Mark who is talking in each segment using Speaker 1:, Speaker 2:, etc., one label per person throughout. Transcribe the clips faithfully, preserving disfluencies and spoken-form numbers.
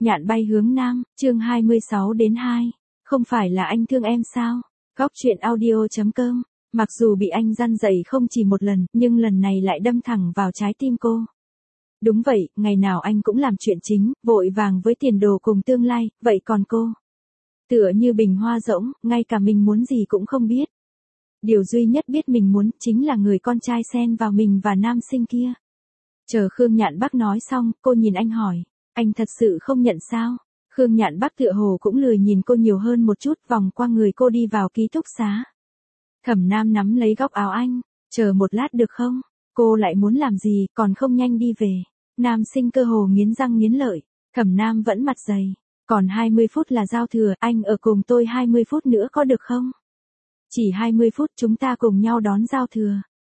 Speaker 1: Nhạn bay hướng nam, chương hai mươi sáu đến hai. Không phải là anh thương em sao? Góc truyện audio.com. Mặc dù bị anh răn dạy không chỉ một lần, nhưng lần này lại đâm thẳng vào trái tim cô. Đúng vậy, ngày nào anh cũng làm chuyện chính, vội vàng với tiền đồ cùng tương lai, vậy còn cô? Tựa như bình hoa rỗng, ngay cả mình muốn gì cũng không biết. Điều duy nhất biết mình muốn, chính là người con trai xen vào mình và nam sinh kia. Chờ Khương Nhạn Bắc nói xong, cô nhìn anh hỏi, anh thật sự không nhận sao? Khương Nhạn Bắc tựa hồ cũng lười nhìn cô nhiều hơn một chút, vòng qua người cô đi vào ký túc xá. Thẩm Nam nắm lấy góc áo anh, chờ một lát được không? Cô lại muốn làm gì, còn không nhanh đi về. Nam sinh cơ hồ nghiến răng nghiến lợi, Thẩm Nam vẫn mặt dày, còn hai mươi phút là giao thừa, anh ở cùng tôi hai mươi phút nữa có được không? Chỉ hai mươi phút chúng ta cùng nhau đón giao thừa.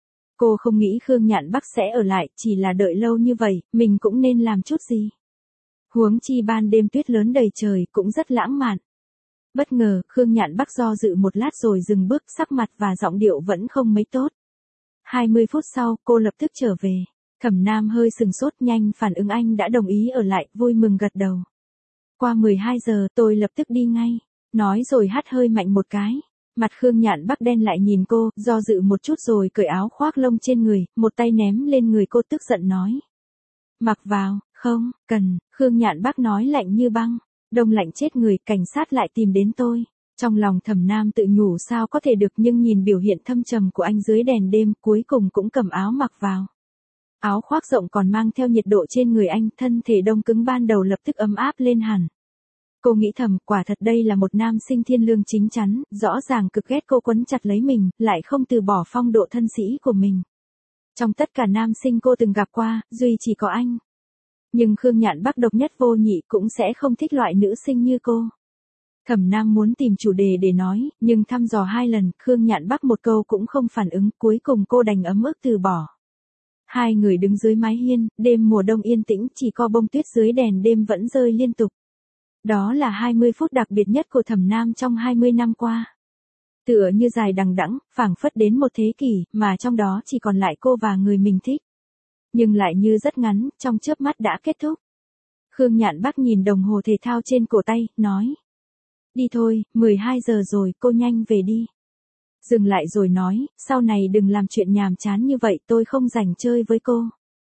Speaker 1: Cô không nghĩ Khương Nhạn Bắc sẽ ở lại, chỉ là đợi lâu như vậy, mình cũng nên làm chút gì. Huống chi ban đêm tuyết lớn đầy trời cũng rất lãng mạn. Bất ngờ, Khương Nhạn Bắc do dự một lát rồi dừng bước, sắc mặt và giọng điệu vẫn không mấy tốt. hai mươi phút sau, cô lập tức trở về. Thẩm Nam hơi sừng sốt, nhanh phản ứng anh đã đồng ý ở lại, vui mừng gật đầu. Qua mười hai giờ, tôi lập tức đi ngay. Nói rồi hắt hơi mạnh một cái. Mặt Khương Nhạn Bắc đen lại nhìn cô, do dự một chút rồi cởi áo khoác lông trên người, một tay ném lên người cô tức giận nói. Mặc vào, không, cần, Khương Nhạn Bắc nói lạnh như băng, đông lạnh chết người, cảnh sát lại tìm đến tôi. Trong lòng Thẩm Nam tự nhủ sao có thể được, nhưng nhìn biểu hiện thâm trầm của anh dưới đèn đêm, cuối cùng cũng cầm áo mặc vào. Áo khoác rộng còn mang theo nhiệt độ trên người anh, thân thể đông cứng ban đầu lập tức ấm áp lên hẳn. Cô nghĩ thầm, quả thật đây là một nam sinh thiên lương chính chắn, rõ ràng cực ghét cô quấn chặt lấy mình, lại không từ bỏ phong độ thân sĩ của mình. Trong tất cả nam sinh cô từng gặp qua, duy chỉ có anh. Nhưng Khương Nhạn Bắc độc nhất vô nhị, cũng sẽ không thích loại nữ sinh như cô. Thẩm Nam muốn tìm chủ đề để nói, nhưng thăm dò hai lần, Khương Nhạn Bắc một câu cũng không phản ứng, cuối cùng cô đành ấm ức từ bỏ. Hai người đứng dưới mái hiên, đêm mùa đông yên tĩnh, chỉ có bông tuyết dưới đèn đêm vẫn rơi liên tục. Đó là hai mươi phút đặc biệt nhất của Thẩm Nam trong hai mươi năm qua. Tựa như dài đằng đẵng, phảng phất đến một thế kỷ, mà trong đó chỉ còn lại cô và người mình thích. Nhưng lại như rất ngắn, trong chớp mắt đã kết thúc. Khương Nhạn Bắc nhìn đồng hồ thể thao trên cổ tay, nói. Đi thôi, mười hai giờ rồi, cô nhanh về đi. Dừng lại rồi nói, sau này đừng làm chuyện nhàm chán như vậy, tôi không rảnh chơi với cô.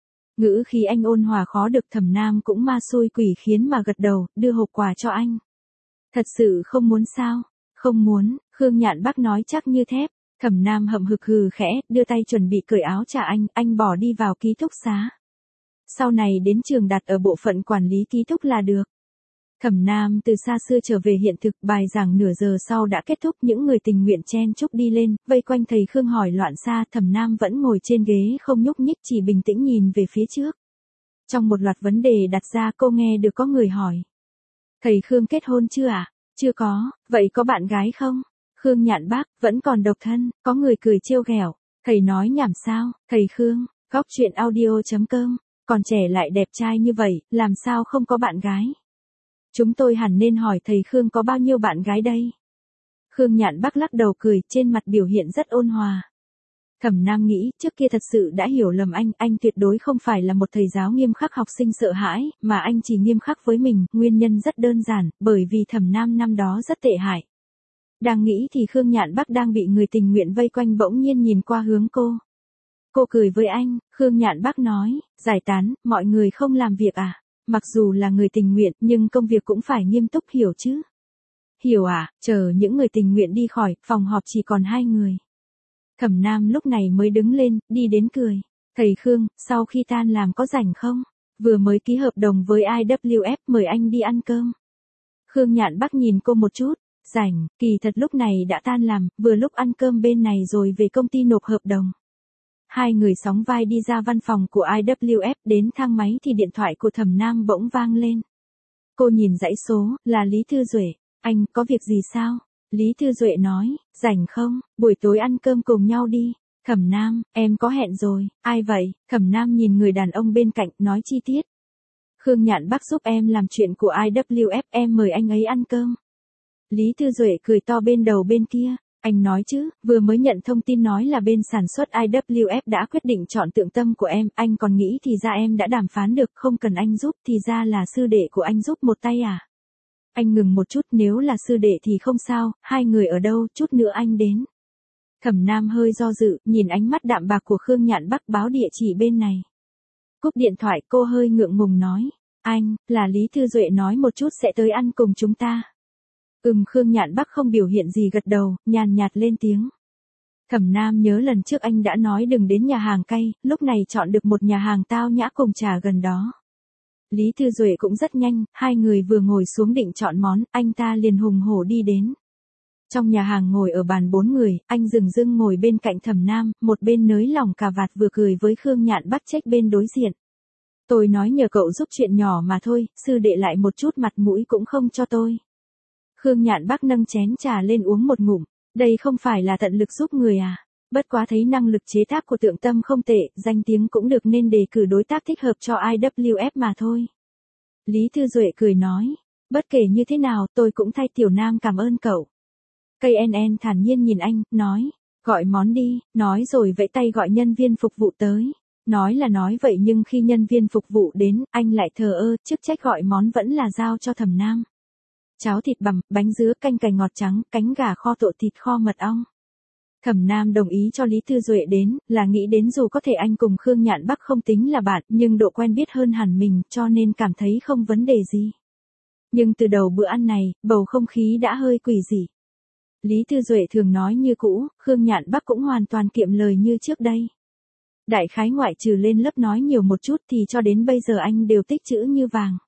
Speaker 1: Ngữ khí anh ôn hòa khó được, Thẩm Nam cũng ma xui quỷ khiến mà gật đầu, đưa hộp quà cho anh. Thật sự không muốn sao? Không muốn, Khương Nhạn Bắc nói chắc như thép. Thẩm Nam hậm hực hừ khẽ, đưa tay chuẩn bị cởi áo trả anh, anh bỏ đi vào ký túc xá. Sau này đến trường đặt ở bộ phận quản lý ký túc là được. Thẩm Nam từ xa xưa trở về hiện thực, bài giảng nửa giờ sau đã kết thúc, những người tình nguyện chen chúc đi lên, vây quanh thầy Khương hỏi loạn xa, Thẩm Nam vẫn ngồi trên ghế không nhúc nhích, chỉ bình tĩnh nhìn về phía trước. Trong một loạt vấn đề đặt ra, cô nghe được có người hỏi. Thầy Khương kết hôn chưa ạ? À? Chưa có, vậy có bạn gái không? Khương Nhạn Bắc, vẫn còn độc thân, có người cười trêu ghẹo. Thầy nói nhảm sao? Thầy Khương, góc truyện audio.com, còn trẻ lại đẹp trai như vậy, làm sao không có bạn gái? Chúng tôi hẳn nên hỏi thầy Khương có bao nhiêu bạn gái đây? Khương Nhạn Bắc lắc đầu cười, trên mặt biểu hiện rất ôn hòa. Thẩm Nam nghĩ, trước kia thật sự đã hiểu lầm anh, anh tuyệt đối không phải là một thầy giáo nghiêm khắc học sinh sợ hãi, mà anh chỉ nghiêm khắc với mình, nguyên nhân rất đơn giản, bởi vì Thẩm Nam năm đó rất tệ hại. Đang nghĩ thì Khương Nhạn Bắc đang bị người tình nguyện vây quanh bỗng nhiên nhìn qua hướng cô. Cô cười với anh, Khương Nhạn Bắc nói, giải tán, mọi người không làm việc à? Mặc dù là người tình nguyện, nhưng công việc cũng phải nghiêm túc, hiểu chứ? Hiểu à, chờ những người tình nguyện đi khỏi, phòng họp chỉ còn hai người. Thẩm Nam lúc này mới đứng lên, đi đến cười. Thầy Khương, sau khi tan làm có rảnh không? Vừa mới ký hợp đồng với i vê ép, mời anh đi ăn cơm. Khương Nhạn Bắc nhìn cô một chút, rảnh, kỳ thật lúc này đã tan làm, vừa lúc ăn cơm bên này rồi về công ty nộp hợp đồng. Hai người sóng vai đi ra văn phòng của i vê ép, đến thang máy thì điện thoại của Thẩm Nam bỗng vang lên. Cô nhìn dãy số, là Lý Thư Duệ. Anh, có việc gì sao? Lý Thư Duệ nói, rảnh không, buổi tối ăn cơm cùng nhau đi. Thẩm Nam, em có hẹn rồi, ai vậy? Thẩm Nam nhìn người đàn ông bên cạnh, nói chi tiết. Khương Nhạn Bắc giúp em làm chuyện của i vê ép, em mời anh ấy ăn cơm. Lý Thư Duệ cười to bên đầu bên kia, Anh nói chứ, vừa mới nhận thông tin nói là bên sản xuất i vê ép đã quyết định chọn Tượng Tâm của em, anh còn nghĩ thì ra em đã đàm phán được, không cần anh giúp, thì ra là sư đệ của anh giúp một tay à? Anh ngừng một chút, nếu là sư đệ thì không sao, hai người ở đâu, chút nữa anh đến. Thẩm Nam hơi do dự, nhìn ánh mắt đạm bạc của Khương Nhạn Bắc báo địa chỉ bên này. Cúp điện thoại, cô hơi ngượng ngùng nói, anh, là Lý Thư Duệ nói một chút sẽ tới ăn cùng chúng ta. Ừm, Khương Nhạn Bắc không biểu hiện gì gật đầu, nhàn nhạt lên tiếng. Thẩm Nam nhớ lần trước anh đã nói đừng đến nhà hàng cay, lúc này chọn được một nhà hàng tao nhã cùng trà gần đó. Lý Thư Duệ cũng rất nhanh, hai người vừa ngồi xuống định chọn món, anh ta liền hùng hổ đi đến. Trong nhà hàng ngồi ở bàn bốn người, anh dừng dưng ngồi bên cạnh Thẩm Nam, một bên nới lỏng cà vạt vừa cười với Khương Nhạn Bắc trách bên đối diện. Tôi nói nhờ cậu giúp chuyện nhỏ mà thôi, sư đệ lại một chút mặt mũi cũng không cho tôi. Khương Nhạn Bắc nâng chén trà lên uống một ngụm, đây không phải là tận lực giúp người à, bất quá thấy năng lực chế tác của Tượng Tâm không tệ, danh tiếng cũng được nên đề cử đối tác thích hợp cho i vê ép mà thôi. Lý Thư Duệ cười nói, bất kể như thế nào tôi cũng thay Tiểu Nam cảm ơn cậu. Cây en en thản nhiên nhìn anh, nói, gọi món đi, nói rồi vẫy tay gọi nhân viên phục vụ tới. Nói là nói vậy nhưng khi nhân viên phục vụ đến, anh lại thờ ơ, chức trách gọi món vẫn là giao cho Thẩm Nam. Cháo thịt bằm, bánh dứa, canh cải ngọt trắng, cánh gà kho tộ thịt kho mật ong. Thẩm Nam đồng ý cho Lý Thư Duệ đến, là nghĩ đến dù có thể anh cùng Khương Nhạn Bắc không tính là bạn, nhưng độ quen biết hơn hẳn mình, cho nên cảm thấy không vấn đề gì. Nhưng từ đầu bữa ăn này, bầu không khí đã hơi quỷ dị. Lý Thư Duệ thường nói như cũ, Khương Nhạn Bắc cũng hoàn toàn kiệm lời như trước đây. Đại khái ngoại trừ lên lớp nói nhiều một chút thì cho đến bây giờ anh đều tích chữ như vàng.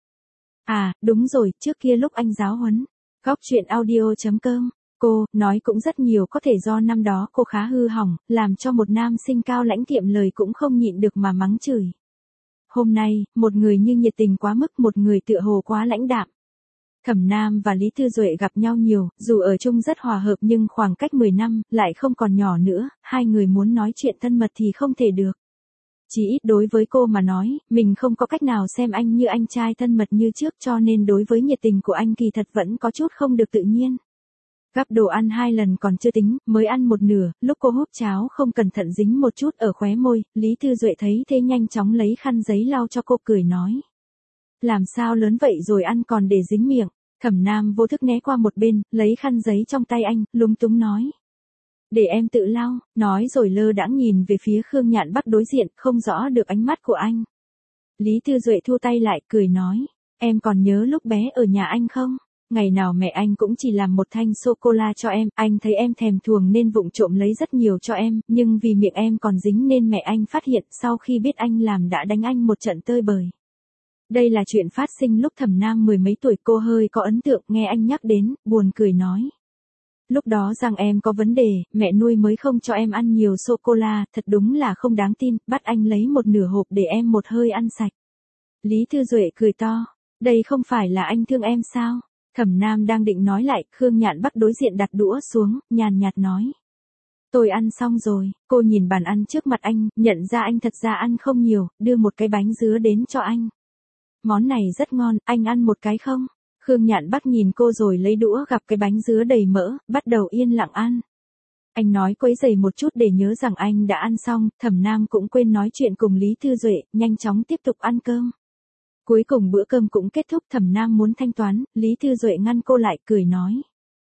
Speaker 1: À, đúng rồi, trước kia lúc anh giáo huấn, góc truyện audio chấm com, cô, nói cũng rất nhiều có thể do năm đó cô khá hư hỏng, làm cho một nam sinh cao lãnh kiệm lời cũng không nhịn được mà mắng chửi. Hôm nay, một người như nhiệt tình quá mức, một người tựa hồ quá lãnh đạm. Thẩm Nam và Lý Thư Duệ gặp nhau nhiều, dù ở chung rất hòa hợp nhưng khoảng cách mười năm, lại không còn nhỏ nữa, hai người muốn nói chuyện thân mật thì không thể được. Chỉ ít đối với cô mà nói, mình không có cách nào xem anh như anh trai thân mật như trước cho nên đối với nhiệt tình của anh kỳ thật vẫn có chút không được tự nhiên. Gắp đồ ăn hai lần còn chưa tính, mới ăn một nửa, lúc cô húp cháo không cẩn thận dính một chút ở khóe môi, Lý Thư Duệ thấy thế nhanh chóng lấy khăn giấy lau cho cô cười nói. Làm sao lớn vậy rồi ăn còn để dính miệng, Thẩm Nam vô thức né qua một bên, lấy khăn giấy trong tay anh, lúng túng nói. Để em tự lau, nói rồi lơ đãng nhìn về phía Khương Nhạn Bắc đối diện, không rõ được ánh mắt của anh. Lý Thư Duệ thu tay lại, cười nói, em còn nhớ lúc bé ở nhà anh không? Ngày nào mẹ anh cũng chỉ làm một thanh sô-cô-la cho em, anh thấy em thèm thuồng nên vụng trộm lấy rất nhiều cho em, nhưng vì miệng em còn dính nên mẹ anh phát hiện, sau khi biết anh làm đã đánh anh một trận tơi bời. Đây là chuyện phát sinh lúc Thẩm Nam mười mấy tuổi, cô hơi có ấn tượng, nghe anh nhắc đến, buồn cười nói. Lúc đó rằng em có vấn đề, mẹ nuôi mới không cho em ăn nhiều sô-cô-la, thật đúng là không đáng tin, bắt anh lấy một nửa hộp để em một hơi ăn sạch. Lý Thư Duệ cười to, đây không phải là anh thương em sao? Thẩm Nam đang định nói lại, Khương Nhạn Bắc đối diện đặt đũa xuống, nhàn nhạt nói. Tôi ăn xong rồi, cô nhìn bàn ăn trước mặt anh, nhận ra anh thật ra ăn không nhiều, đưa một cái bánh dứa đến cho anh. Món này rất ngon, anh ăn một cái không? Khương Nhạn Bắc nhìn cô rồi lấy đũa gặp cái bánh dứa đầy mỡ, bắt đầu yên lặng ăn. Anh nói quấy rầy một chút để nhớ rằng anh đã ăn xong, Thẩm Nam cũng quên nói chuyện cùng Lý Thư Duệ, nhanh chóng tiếp tục ăn cơm. Cuối cùng bữa cơm cũng kết thúc, Thẩm Nam muốn thanh toán, Lý Thư Duệ ngăn cô lại, cười nói.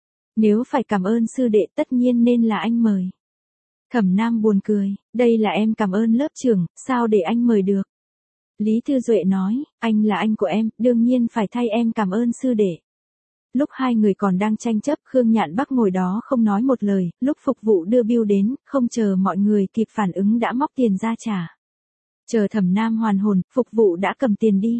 Speaker 1: Nếu phải cảm ơn sư đệ tất nhiên nên là anh mời. Thẩm Nam buồn cười, đây là em cảm ơn lớp trưởng, sao để anh mời được? Lý Thư Duệ nói, anh là anh của em, đương nhiên phải thay em cảm ơn sư đệ. Lúc hai người còn đang tranh chấp, Khương Nhạn Bắc ngồi đó không nói một lời, lúc phục vụ đưa bill đến, không chờ mọi người kịp phản ứng đã móc tiền ra trả. Chờ Thẩm Nam hoàn hồn, phục vụ đã cầm tiền đi.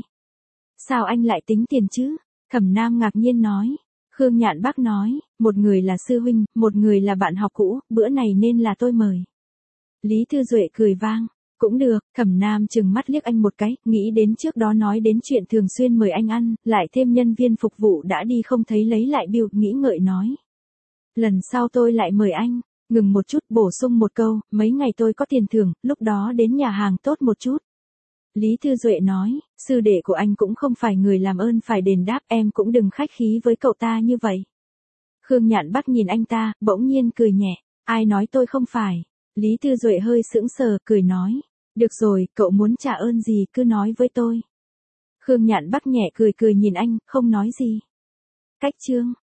Speaker 1: Sao anh lại tính tiền chứ? Thẩm Nam ngạc nhiên nói. Khương Nhạn Bắc nói, một người là sư huynh, một người là bạn học cũ, bữa này nên là tôi mời. Lý Thư Duệ cười vang. Cũng được, Thẩm Nam chừng mắt liếc anh một cái, nghĩ đến trước đó nói đến chuyện thường xuyên mời anh ăn, lại thêm nhân viên phục vụ đã đi không thấy lấy lại bill, nghĩ ngợi nói. Lần sau tôi lại mời anh, ngừng một chút bổ sung một câu, mấy ngày tôi có tiền thưởng, lúc đó đến nhà hàng tốt một chút. Lý Thư Duệ nói, sư đệ của anh cũng không phải người làm ơn phải đền đáp, em cũng đừng khách khí với cậu ta như vậy. Khương Nhạn Bắc nhìn anh ta, bỗng nhiên cười nhẹ. Ai nói tôi không phải? Lý Tư Duệ hơi sững sờ, cười nói. Được rồi, cậu muốn trả ơn gì cứ nói với tôi. Khương Nhạn Bắc nhẹ cười cười nhìn anh, không nói gì. Cách chương